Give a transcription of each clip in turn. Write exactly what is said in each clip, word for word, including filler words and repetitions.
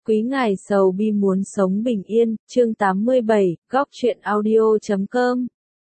Quý ngài sầu bi muốn sống bình yên, chương tám mươi bảy, góc truyện audio chấm com.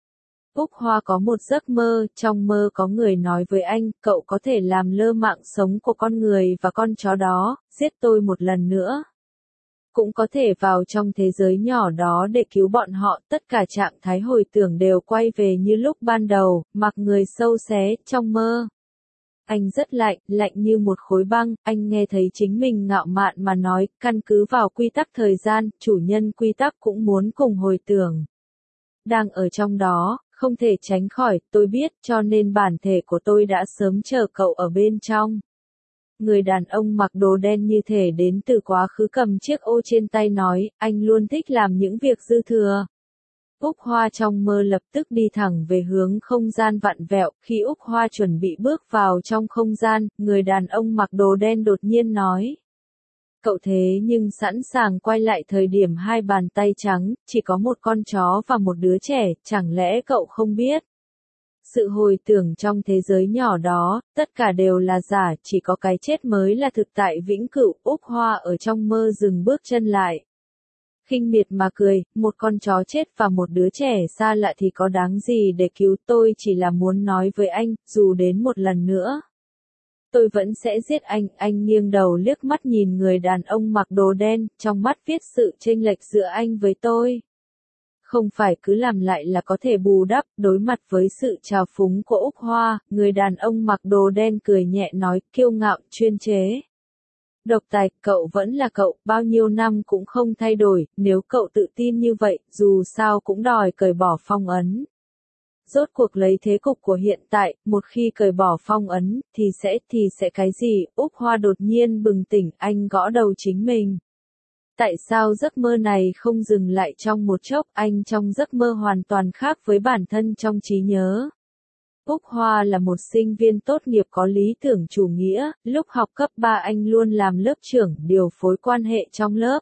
Úc Hoa có một giấc mơ, trong mơ có người nói với anh, cậu có thể làm lơ mạng sống của con người và con chó đó, giết tôi một lần nữa. Cũng có thể vào trong thế giới nhỏ đó để cứu bọn họ, tất cả trạng thái hồi tưởng đều quay về như lúc ban đầu, mặc người sâu xé, trong mơ. Anh rất lạnh, lạnh như một khối băng, anh nghe thấy chính mình ngạo mạn mà nói, căn cứ vào quy tắc thời gian, chủ nhân quy tắc cũng muốn cùng hồi tưởng. Đang ở trong đó, không thể tránh khỏi, tôi biết, cho nên bản thể của tôi đã sớm chờ cậu ở bên trong. Người đàn ông mặc đồ đen như thể đến từ quá khứ cầm chiếc ô trên tay nói, anh luôn thích làm những việc dư thừa. Úc Hoa trong mơ lập tức đi thẳng về hướng không gian vặn vẹo, khi Úc Hoa chuẩn bị bước vào trong không gian, người đàn ông mặc đồ đen đột nhiên nói. Cậu thế nhưng sẵn sàng quay lại thời điểm hai bàn tay trắng, chỉ có một con chó và một đứa trẻ, chẳng lẽ cậu không biết? Sự hồi tưởng trong thế giới nhỏ đó, tất cả đều là giả, chỉ có cái chết mới là thực tại vĩnh cửu. Úc Hoa ở trong mơ dừng bước chân lại. Khinh miệt mà cười, một con chó chết và một đứa trẻ xa lạ thì có đáng gì để cứu, tôi chỉ là muốn nói với anh, dù đến một lần nữa. Tôi vẫn sẽ giết anh, anh nghiêng đầu liếc mắt nhìn người đàn ông mặc đồ đen, trong mắt viết sự chênh lệch giữa anh với tôi. Không phải cứ làm lại là có thể bù đắp, đối mặt với sự trào phúng của Úc Hoa, người đàn ông mặc đồ đen cười nhẹ nói, kiêu ngạo, chuyên chế. Độc tài, cậu vẫn là cậu, bao nhiêu năm cũng không thay đổi, nếu cậu tự tin như vậy, dù sao cũng đòi cởi bỏ phong ấn. Rốt cuộc lấy thế cục của hiện tại, một khi cởi bỏ phong ấn, thì sẽ, thì sẽ cái gì, Úc Hoa đột nhiên bừng tỉnh, anh gõ đầu chính mình. Tại sao giấc mơ này không dừng lại trong một chốc, anh trong giấc mơ hoàn toàn khác với bản thân trong trí nhớ. Úc Hoa là một sinh viên tốt nghiệp có lý tưởng chủ nghĩa, lúc học cấp ba anh luôn làm lớp trưởng, điều phối quan hệ trong lớp.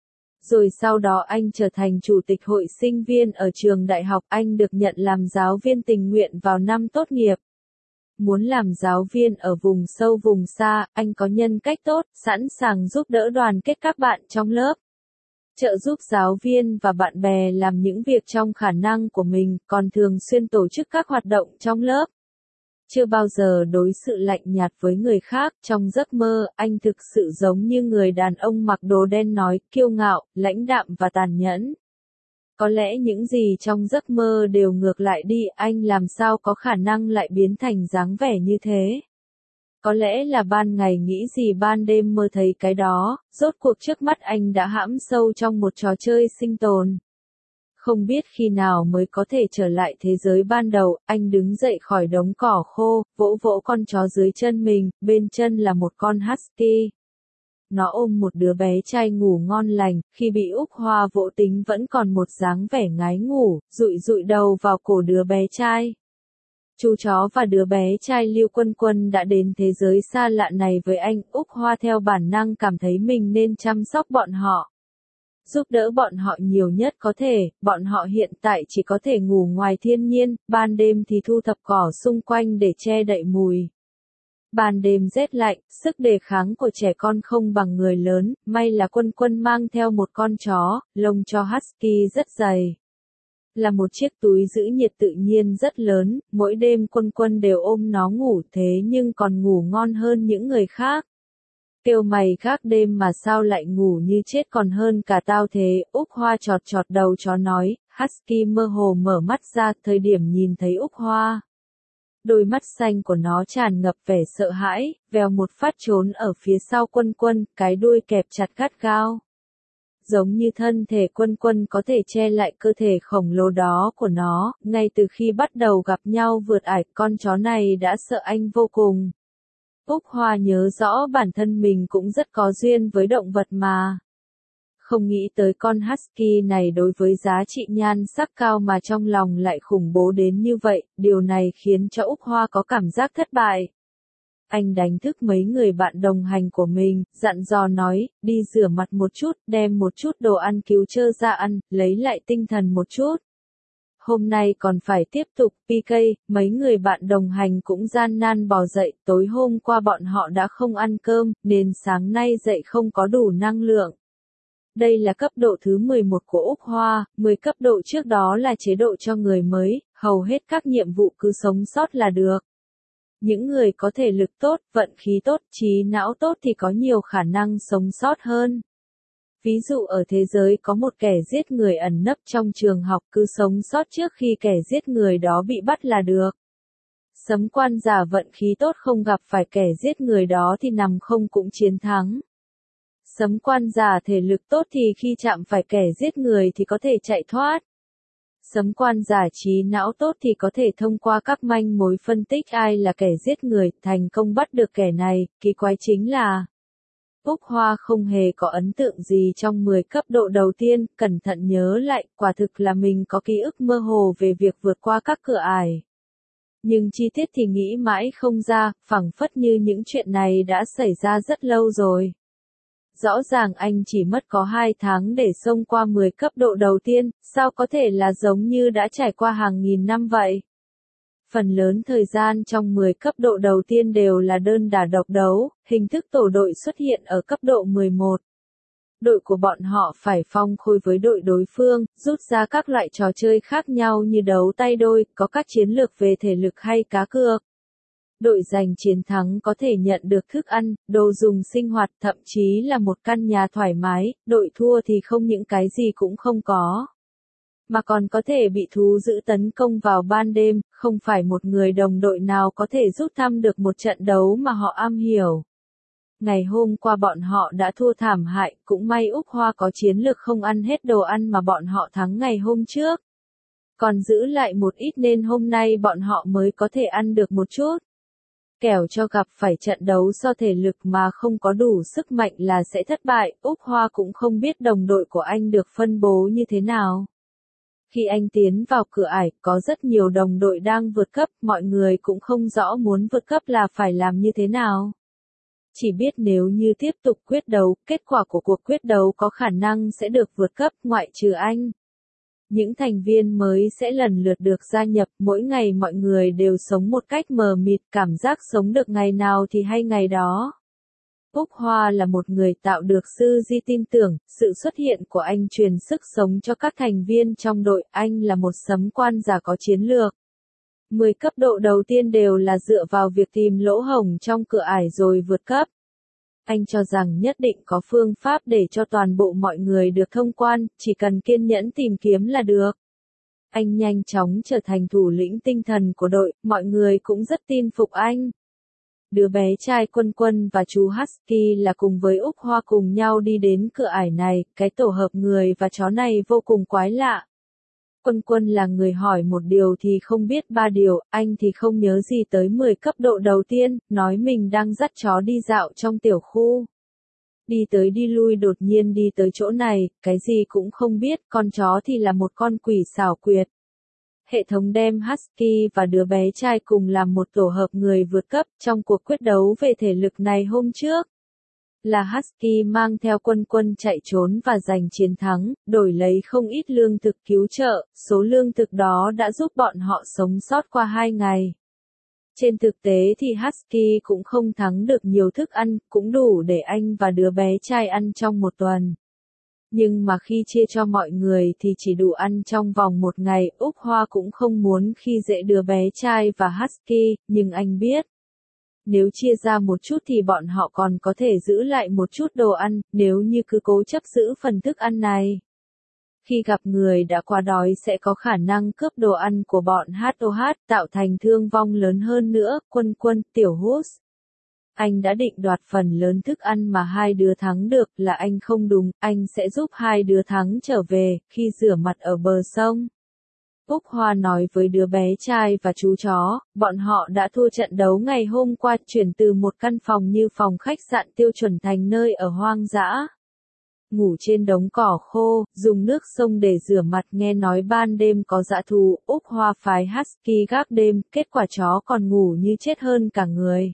Rồi sau đó anh trở thành chủ tịch hội sinh viên ở trường đại học, anh được nhận làm giáo viên tình nguyện vào năm tốt nghiệp. Muốn làm giáo viên ở vùng sâu vùng xa, anh có nhân cách tốt, sẵn sàng giúp đỡ đoàn kết các bạn trong lớp. Trợ giúp giáo viên và bạn bè làm những việc trong khả năng của mình, còn thường xuyên tổ chức các hoạt động trong lớp. Chưa bao giờ đối sự lạnh nhạt với người khác, trong giấc mơ, anh thực sự giống như người đàn ông mặc đồ đen nói, kiêu ngạo, lãnh đạm và tàn nhẫn. Có lẽ những gì trong giấc mơ đều ngược lại đi, anh làm sao có khả năng lại biến thành dáng vẻ như thế. Có lẽ là ban ngày nghĩ gì ban đêm mơ thấy cái đó, rốt cuộc trước mắt anh đã hãm sâu trong một trò chơi sinh tồn. Không biết khi nào mới có thể trở lại thế giới ban đầu, anh đứng dậy khỏi đống cỏ khô, vỗ vỗ con chó dưới chân mình, bên chân là một con husky. Nó ôm một đứa bé trai ngủ ngon lành, khi bị Úc Hoa vỗ tính vẫn còn một dáng vẻ ngái ngủ, dụi dụi đầu vào cổ đứa bé trai. Chú chó và đứa bé trai Lưu Quân Quân đã đến thế giới xa lạ này với anh, Úc Hoa theo bản năng cảm thấy mình nên chăm sóc bọn họ. Giúp đỡ bọn họ nhiều nhất có thể, bọn họ hiện tại chỉ có thể ngủ ngoài thiên nhiên, ban đêm thì thu thập cỏ xung quanh để che đậy mùi. Ban đêm rét lạnh, sức đề kháng của trẻ con không bằng người lớn, may là Quân Quân mang theo một con chó, lông cho husky rất dày. Là một chiếc túi giữ nhiệt tự nhiên rất lớn, mỗi đêm Quân Quân đều ôm nó ngủ thế nhưng còn ngủ ngon hơn những người khác. Kêu mày gác đêm mà sao lại ngủ như chết còn hơn cả tao thế, Úc Hoa chọt chọt đầu chó nói, husky mơ hồ mở mắt ra, thời điểm nhìn thấy Úc Hoa. Đôi mắt xanh của nó tràn ngập vẻ sợ hãi, vèo một phát trốn ở phía sau Quân Quân, cái đuôi kẹp chặt gắt gao. Giống như thân thể Quân Quân có thể che lại cơ thể khổng lồ đó của nó, ngay từ khi bắt đầu gặp nhau vượt ải, con chó này đã sợ anh vô cùng. Úc Hoa nhớ rõ bản thân mình cũng rất có duyên với động vật mà. Không nghĩ tới con husky này đối với giá trị nhan sắc cao mà trong lòng lại khủng bố đến như vậy, điều này khiến cho Úc Hoa có cảm giác thất bại. Anh đánh thức mấy người bạn đồng hành của mình, dặn dò nói, đi rửa mặt một chút, đem một chút đồ ăn cứu chơ ra ăn, lấy lại tinh thần một chút. Hôm nay còn phải tiếp tục pê ca, mấy người bạn đồng hành cũng gian nan bò dậy, tối hôm qua bọn họ đã không ăn cơm, nên sáng nay dậy không có đủ năng lượng. Đây là cấp độ thứ mười một của Úc Hoa, mười cấp độ trước đó là chế độ cho người mới, hầu hết các nhiệm vụ cứ sống sót là được. Những người có thể lực tốt, vận khí tốt, trí não tốt thì có nhiều khả năng sống sót hơn. Ví dụ ở thế giới có một kẻ giết người ẩn nấp trong trường học, cứ sống sót trước khi kẻ giết người đó bị bắt là được. Sấm quan giả vận khí tốt không gặp phải kẻ giết người đó thì nằm không cũng chiến thắng. Sấm quan giả thể lực tốt thì khi chạm phải kẻ giết người thì có thể chạy thoát. Sấm quan giả trí não tốt thì có thể thông qua các manh mối phân tích ai là kẻ giết người, thành công bắt được kẻ này. Kỳ quái chính là Úc Hoa không hề có ấn tượng gì trong mười cấp độ đầu tiên, cẩn thận nhớ lại, quả thực là mình có ký ức mơ hồ về việc vượt qua các cửa ải. Nhưng chi tiết thì nghĩ mãi không ra, phảng phất như những chuyện này đã xảy ra rất lâu rồi. Rõ ràng anh chỉ mất có hai tháng để xông qua mười cấp độ đầu tiên, sao có thể là giống như đã trải qua hàng nghìn năm vậy? Phần lớn thời gian trong mười cấp độ đầu tiên đều là đơn đả độc đấu, hình thức tổ đội xuất hiện ở cấp độ mười một. Đội của bọn họ phải phong khôi với đội đối phương, rút ra các loại trò chơi khác nhau như đấu tay đôi, có các chiến lược về thể lực hay cá cược. Đội giành chiến thắng có thể nhận được thức ăn, đồ dùng sinh hoạt, thậm chí là một căn nhà thoải mái, đội thua thì không những cái gì cũng không có. Mà còn có thể bị thú dữ tấn công vào ban đêm, không phải một người đồng đội nào có thể rút thăm được một trận đấu mà họ am hiểu. Ngày hôm qua bọn họ đã thua thảm hại, cũng may Úc Hoa có chiến lược không ăn hết đồ ăn mà bọn họ thắng ngày hôm trước. Còn giữ lại một ít nên hôm nay bọn họ mới có thể ăn được một chút. Kẻo cho gặp phải trận đấu do thể lực mà không có đủ sức mạnh là sẽ thất bại, Úc Hoa cũng không biết đồng đội của anh được phân bố như thế nào. Khi anh tiến vào cửa ải, có rất nhiều đồng đội đang vượt cấp, mọi người cũng không rõ muốn vượt cấp là phải làm như thế nào. Chỉ biết nếu như tiếp tục quyết đấu, kết quả của cuộc quyết đấu có khả năng sẽ được vượt cấp, ngoại trừ anh. Những thành viên mới sẽ lần lượt được gia nhập, mỗi ngày mọi người đều sống một cách mờ mịt, cảm giác sống được ngày nào thì hay ngày đó. Úc Hoa là một người tạo được Sư Di tin tưởng, sự xuất hiện của anh truyền sức sống cho các thành viên trong đội, anh là một sấm quan giả có chiến lược. mười cấp độ đầu tiên đều là dựa vào việc tìm lỗ hổng trong cửa ải rồi vượt cấp. Anh cho rằng nhất định có phương pháp để cho toàn bộ mọi người được thông quan, chỉ cần kiên nhẫn tìm kiếm là được. Anh nhanh chóng trở thành thủ lĩnh tinh thần của đội, mọi người cũng rất tin phục anh. Đứa bé trai Quân Quân và chú Husky là cùng với Úc Hoa cùng nhau đi đến cửa ải này, cái tổ hợp người và chó này vô cùng quái lạ. Quân Quân là người hỏi một điều thì không biết ba điều, anh thì không nhớ gì tới mười cấp độ đầu tiên, nói mình đang dắt chó đi dạo trong tiểu khu. Đi tới đi lui đột nhiên đi tới chỗ này, cái gì cũng không biết, con chó thì là một con quỷ xảo quyệt. Hệ thống đem Husky và đứa bé trai cùng làm một tổ hợp người vượt cấp trong cuộc quyết đấu về thể lực này hôm trước. Là Husky mang theo Quân Quân chạy trốn và giành chiến thắng, đổi lấy không ít lương thực cứu trợ, số lương thực đó đã giúp bọn họ sống sót qua hai ngày. Trên thực tế thì Husky cũng không thắng được nhiều thức ăn, cũng đủ để anh và đứa bé trai ăn trong một tuần. Nhưng mà khi chia cho mọi người thì chỉ đủ ăn trong vòng một ngày, Úc Hoa cũng không muốn khi dễ đứa bé trai và Husky, nhưng anh biết. Nếu chia ra một chút thì bọn họ còn có thể giữ lại một chút đồ ăn, nếu như cứ cố chấp giữ phần thức ăn này. Khi gặp người đã quá đói sẽ có khả năng cướp đồ ăn của bọn hát ô hát, tạo thành thương vong lớn hơn nữa, Quân Quân, Tiểu Hút. Anh đã định đoạt phần lớn thức ăn mà hai đứa thắng được, là anh không đúng, anh sẽ giúp hai đứa thắng trở về, khi rửa mặt ở bờ sông. Úc Hoa nói với đứa bé trai và chú chó, bọn họ đã thua trận đấu ngày hôm qua, chuyển từ một căn phòng như phòng khách sạn tiêu chuẩn thành nơi ở hoang dã. Ngủ trên đống cỏ khô, dùng nước sông để rửa mặt, nghe nói ban đêm có dã thú, Úc Hoa phái Husky gác đêm, kết quả chó còn ngủ như chết hơn cả người.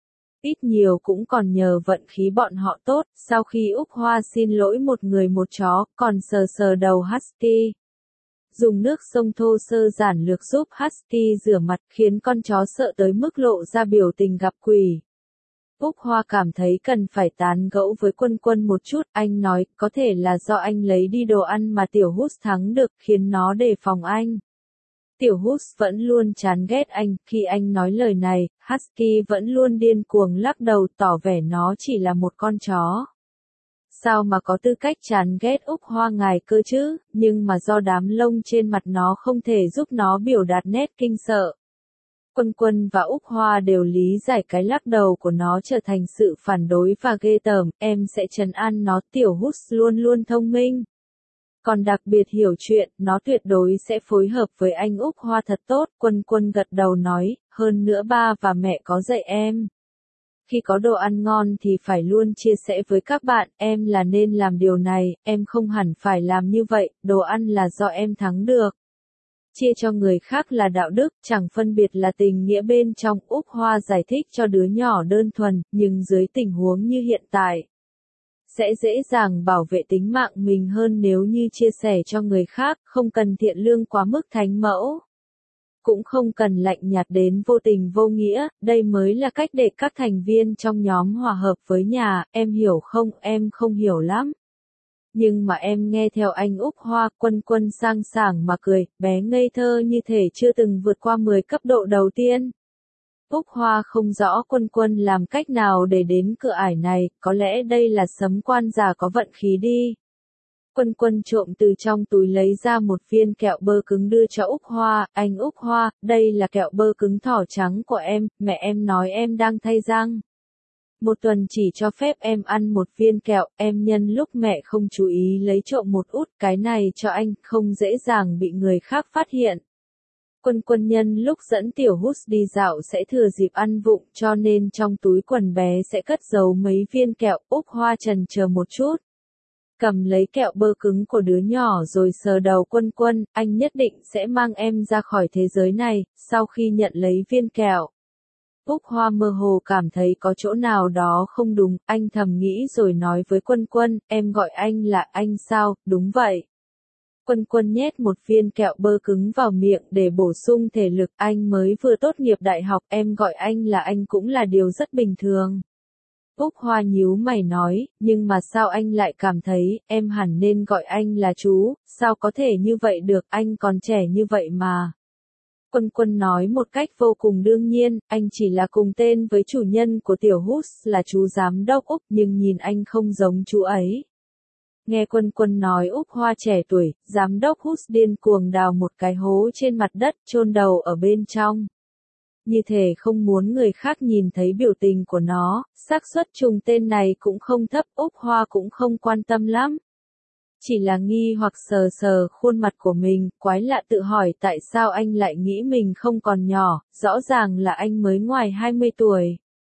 Ít nhiều cũng còn nhờ vận khí bọn họ tốt, sau khi Úc Hoa xin lỗi một người một chó, còn sờ sờ đầu Husky. Dùng nước sông thô sơ giản lược giúp Husky rửa mặt, khiến con chó sợ tới mức lộ ra biểu tình gặp quỷ. Úc Hoa cảm thấy cần phải tán gẫu với Quân Quân một chút, anh nói, có thể là do anh lấy đi đồ ăn mà Tiểu Hút thắng được, khiến nó đề phòng anh. Tiểu Hút vẫn luôn chán ghét anh, khi anh nói lời này, Husky vẫn luôn điên cuồng lắc đầu tỏ vẻ nó chỉ là một con chó. Sao mà có tư cách chán ghét Úc Hoa ngài cơ chứ, nhưng mà do đám lông trên mặt nó không thể giúp nó biểu đạt nét kinh sợ. Quân Quân và Úc Hoa đều lý giải cái lắc đầu của nó trở thành sự phản đối và ghê tởm, em sẽ trấn an nó. Tiểu Hút luôn luôn thông minh. Còn đặc biệt hiểu chuyện, nó tuyệt đối sẽ phối hợp với anh Úc Hoa thật tốt. Quân Quân gật đầu nói, hơn nữa ba và mẹ có dạy em. Khi có đồ ăn ngon thì phải luôn chia sẻ với các bạn, em là nên làm điều này, em không hẳn phải làm như vậy, đồ ăn là do em thắng được. Chia cho người khác là đạo đức, chẳng phân biệt là tình nghĩa bên trong. Úc Hoa giải thích cho đứa nhỏ đơn thuần, nhưng dưới tình huống như hiện tại, sẽ dễ dàng bảo vệ tính mạng mình hơn nếu như chia sẻ cho người khác, không cần thiện lương quá mức thánh mẫu. Cũng không cần lạnh nhạt đến vô tình vô nghĩa, đây mới là cách để các thành viên trong nhóm hòa hợp với nhà, em hiểu không, em không hiểu lắm. Nhưng mà em nghe theo anh Úc Hoa. Quân Quân sang sảng mà cười, bé ngây thơ như thể chưa từng vượt qua mười cấp độ đầu tiên. Úc Hoa không rõ Quân Quân làm cách nào để đến cửa ải này, có lẽ đây là sấm quan già có vận khí đi. Quân Quân trộm từ trong túi lấy ra một viên kẹo bơ cứng đưa cho Úc Hoa, anh Úc Hoa, đây là kẹo bơ cứng thỏ trắng của em, mẹ em nói em đang thay răng. Một tuần chỉ cho phép em ăn một viên kẹo, em nhân lúc mẹ không chú ý lấy trộm một út cái này cho anh, không dễ dàng bị người khác phát hiện. Quân Quân nhân lúc dẫn Tiểu Hút đi dạo sẽ thừa dịp ăn vụng, cho nên trong túi quần bé sẽ cất giấu mấy viên kẹo. Úc Hoa chần chờ một chút, cầm lấy kẹo bơ cứng của đứa nhỏ rồi sờ đầu Quân Quân, anh nhất định sẽ mang em ra khỏi thế giới này. Sau khi nhận lấy viên kẹo, Úc Hoa mơ hồ cảm thấy có chỗ nào đó không đúng, anh thầm nghĩ rồi nói với Quân Quân, em gọi anh là anh sao, đúng vậy. Quân Quân nhét một viên kẹo bơ cứng vào miệng để bổ sung thể lực, anh mới vừa tốt nghiệp đại học, em gọi anh là anh cũng là điều rất bình thường. Úc Hoa nhíu mày nói, nhưng mà sao anh lại cảm thấy, em hẳn nên gọi anh là chú, sao có thể như vậy được, anh còn trẻ như vậy mà. Quân Quân nói một cách vô cùng đương nhiên, anh chỉ là cùng tên với chủ nhân của Tiểu Hút là chú giám đốc Úc, nhưng nhìn anh không giống chú ấy. Nghe Quân Quân nói Úc Hoa trẻ tuổi, giám đốc Hút điên cuồng đào một cái hố trên mặt đất, chôn đầu ở bên trong. Như thể không muốn người khác nhìn thấy biểu tình của nó, xác suất trùng tên này cũng không thấp, Úc Hoa cũng không quan tâm lắm. Chỉ là nghi hoặc sờ sờ khuôn mặt của mình, quái lạ tự hỏi tại sao anh lại nghĩ mình không còn nhỏ, rõ ràng là anh mới ngoài hai mươi tuổi.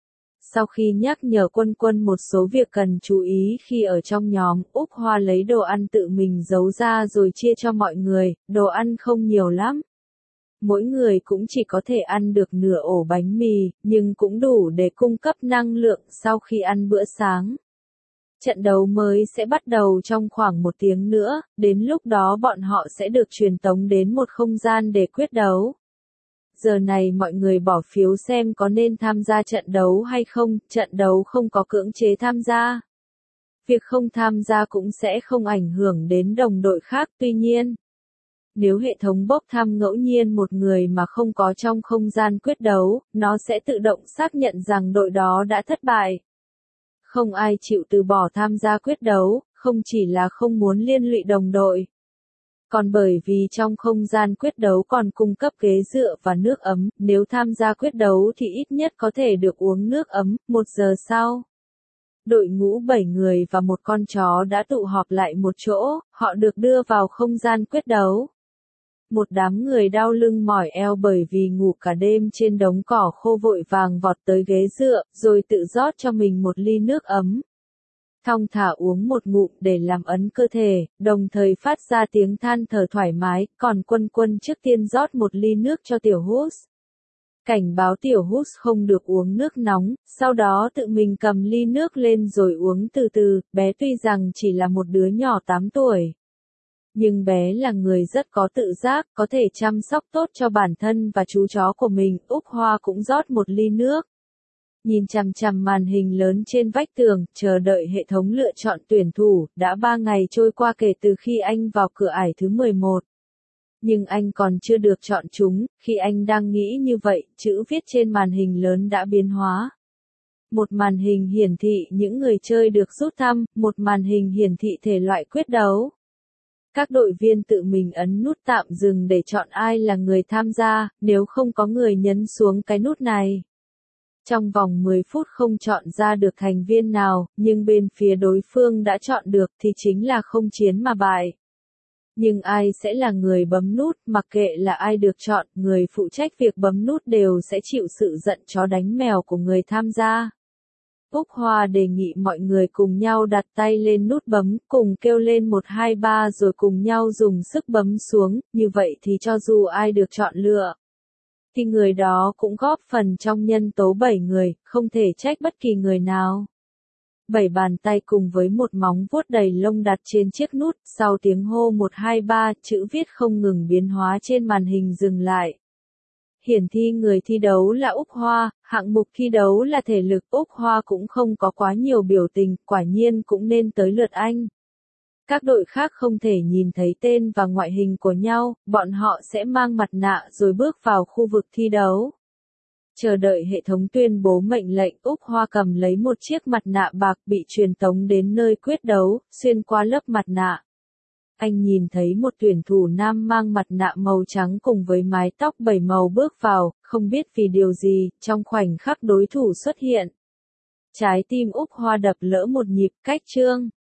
Sau khi nhắc nhở Quân Quân một số việc cần chú ý khi ở trong nhóm, Úc Hoa lấy đồ ăn tự mình giấu ra rồi chia cho mọi người, đồ ăn không nhiều lắm. Mỗi người cũng chỉ có thể ăn được nửa ổ bánh mì, nhưng cũng đủ để cung cấp năng lượng sau khi ăn bữa sáng. Trận đấu mới sẽ bắt đầu trong khoảng một tiếng nữa, đến lúc đó bọn họ sẽ được truyền tống đến một không gian để quyết đấu. Giờ này mọi người bỏ phiếu xem có nên tham gia trận đấu hay không, trận đấu không có cưỡng chế tham gia. Việc không tham gia cũng sẽ không ảnh hưởng đến đồng đội khác, tuy nhiên, nếu hệ thống bốc thăm ngẫu nhiên một người mà không có trong không gian quyết đấu, nó sẽ tự động xác nhận rằng đội đó đã thất bại. Không ai chịu từ bỏ tham gia quyết đấu, không chỉ là không muốn liên lụy đồng đội, còn bởi vì trong không gian quyết đấu còn cung cấp ghế dựa và nước ấm, nếu tham gia quyết đấu thì ít nhất có thể được uống nước ấm. Một giờ sau, đội ngũ bảy người và một con chó đã tụ họp lại một chỗ, họ được đưa vào không gian quyết đấu. Một đám người đau lưng mỏi eo bởi vì ngủ cả đêm trên đống cỏ khô vội vàng vọt tới ghế dựa, rồi tự rót cho mình một ly nước ấm. Thong thả uống một ngụm để làm ấm cơ thể, đồng thời phát ra tiếng than thở thoải mái, còn Quân Quân trước tiên rót một ly nước cho Tiểu Hút. Cảnh báo Tiểu Hút không được uống nước nóng, sau đó tự mình cầm ly nước lên rồi uống từ từ, bé tuy rằng chỉ là một đứa nhỏ tám tuổi. Nhưng bé là người rất có tự giác, có thể chăm sóc tốt cho bản thân và chú chó của mình. Úc Hoa cũng rót một ly nước. Nhìn chằm chằm màn hình lớn trên vách tường, chờ đợi hệ thống lựa chọn tuyển thủ, đã ba ngày trôi qua kể từ khi anh vào cửa ải thứ mười một. Nhưng anh còn chưa được chọn chúng, khi anh đang nghĩ như vậy, chữ viết trên màn hình lớn đã biến hóa. Một màn hình hiển thị những người chơi được rút thăm, một màn hình hiển thị thể loại quyết đấu. Các đội viên tự mình ấn nút tạm dừng để chọn ai là người tham gia, nếu không có người nhấn xuống cái nút này. Trong vòng mười phút không chọn ra được thành viên nào, nhưng bên phía đối phương đã chọn được thì chính là không chiến mà bại. Nhưng ai sẽ là người bấm nút, mặc kệ là ai được chọn, người phụ trách việc bấm nút đều sẽ chịu sự giận chó đánh mèo của người tham gia. Úc Hoa đề nghị mọi người cùng nhau đặt tay lên nút bấm, cùng kêu lên một hai ba rồi cùng nhau dùng sức bấm xuống, như vậy thì cho dù ai được chọn lựa, thì người đó cũng góp phần trong nhân tố bảy người, không thể trách bất kỳ người nào. Bảy bàn tay cùng với một móng vuốt đầy lông đặt trên chiếc nút, sau tiếng hô một hai ba, chữ viết không ngừng biến hóa trên màn hình dừng lại. Hiển thi người thi đấu là Úc Hoa, hạng mục thi đấu là thể lực, Úc Hoa cũng không có quá nhiều biểu tình, quả nhiên cũng nên tới lượt anh. Các đội khác không thể nhìn thấy tên và ngoại hình của nhau, bọn họ sẽ mang mặt nạ rồi bước vào khu vực thi đấu. Chờ đợi hệ thống tuyên bố mệnh lệnh, Úc Hoa cầm lấy một chiếc mặt nạ bạc bị truyền tống đến nơi quyết đấu, xuyên qua lớp mặt nạ. Anh nhìn thấy một tuyển thủ nam mang mặt nạ màu trắng cùng với mái tóc bảy màu bước vào, không biết vì điều gì, trong khoảnh khắc đối thủ xuất hiện. Trái tim Úc Hoa đập lỡ một nhịp, cách chương.